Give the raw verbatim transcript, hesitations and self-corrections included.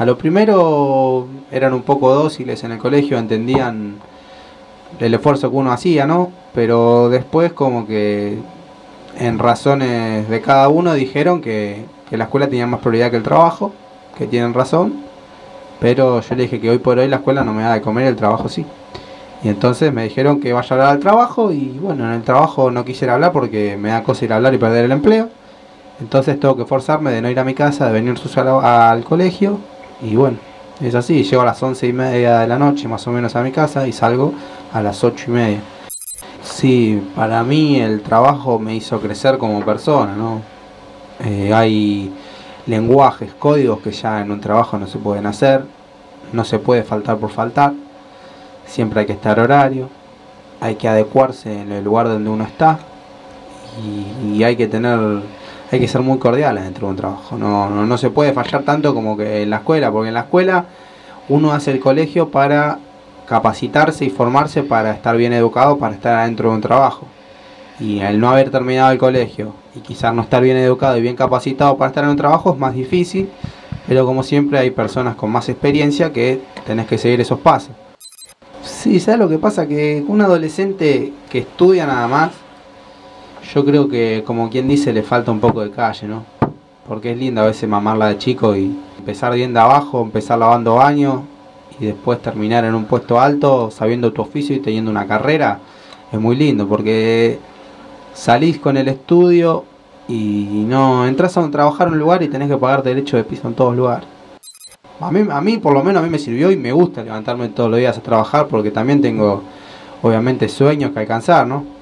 A lo primero eran un poco dóciles en el colegio, entendían el esfuerzo que uno hacía, ¿no? Pero después como que en razones de cada uno dijeron que, que la escuela tenía más prioridad que el trabajo, que tienen razón, pero yo le dije que hoy por hoy la escuela no me da de comer y el trabajo sí. Y entonces me dijeron que vaya a hablar al trabajo y bueno, en el trabajo no quisiera hablar porque me da cosa ir a hablar y perder el empleo. Entonces tengo que forzarme de no ir a mi casa, de venir sucio al, al colegio y bueno, es así, llego a las once y media de la noche más o menos a mi casa y salgo a las ocho y media. Sí, para mí el trabajo me hizo crecer como persona, ¿no? Eh, hay lenguajes, códigos que ya en un trabajo no se pueden hacer, no se puede faltar por faltar, siempre hay que estar horario, hay que adecuarse en el lugar donde uno está y, y hay que tener, hay que ser muy cordiales dentro de un trabajo, no, no, no se puede fallar tanto como que en la escuela, porque en la escuela uno hace el colegio para capacitarse y formarse para estar bien educado, para estar adentro de un trabajo. Y el no haber terminado el colegio y quizás no estar bien educado y bien capacitado para estar en un trabajo es más difícil, pero como siempre hay personas con más experiencia que tenés que seguir esos pasos. Sí, ¿sabes lo que pasa? Que un adolescente que estudia nada más, yo creo que como quien dice le falta un poco de calle, ¿no? Porque es lindo a veces mamarla de chico y empezar bien de abajo, empezar lavando baños y después terminar en un puesto alto sabiendo tu oficio y teniendo una carrera. Es muy lindo porque salís con el estudio y no entras a trabajar en un lugar y tenés que pagar derecho de piso en todos lugares. A mí, a mí por lo menos a mí me sirvió y me gusta levantarme todos los días a trabajar porque también tengo obviamente sueños que alcanzar, ¿no?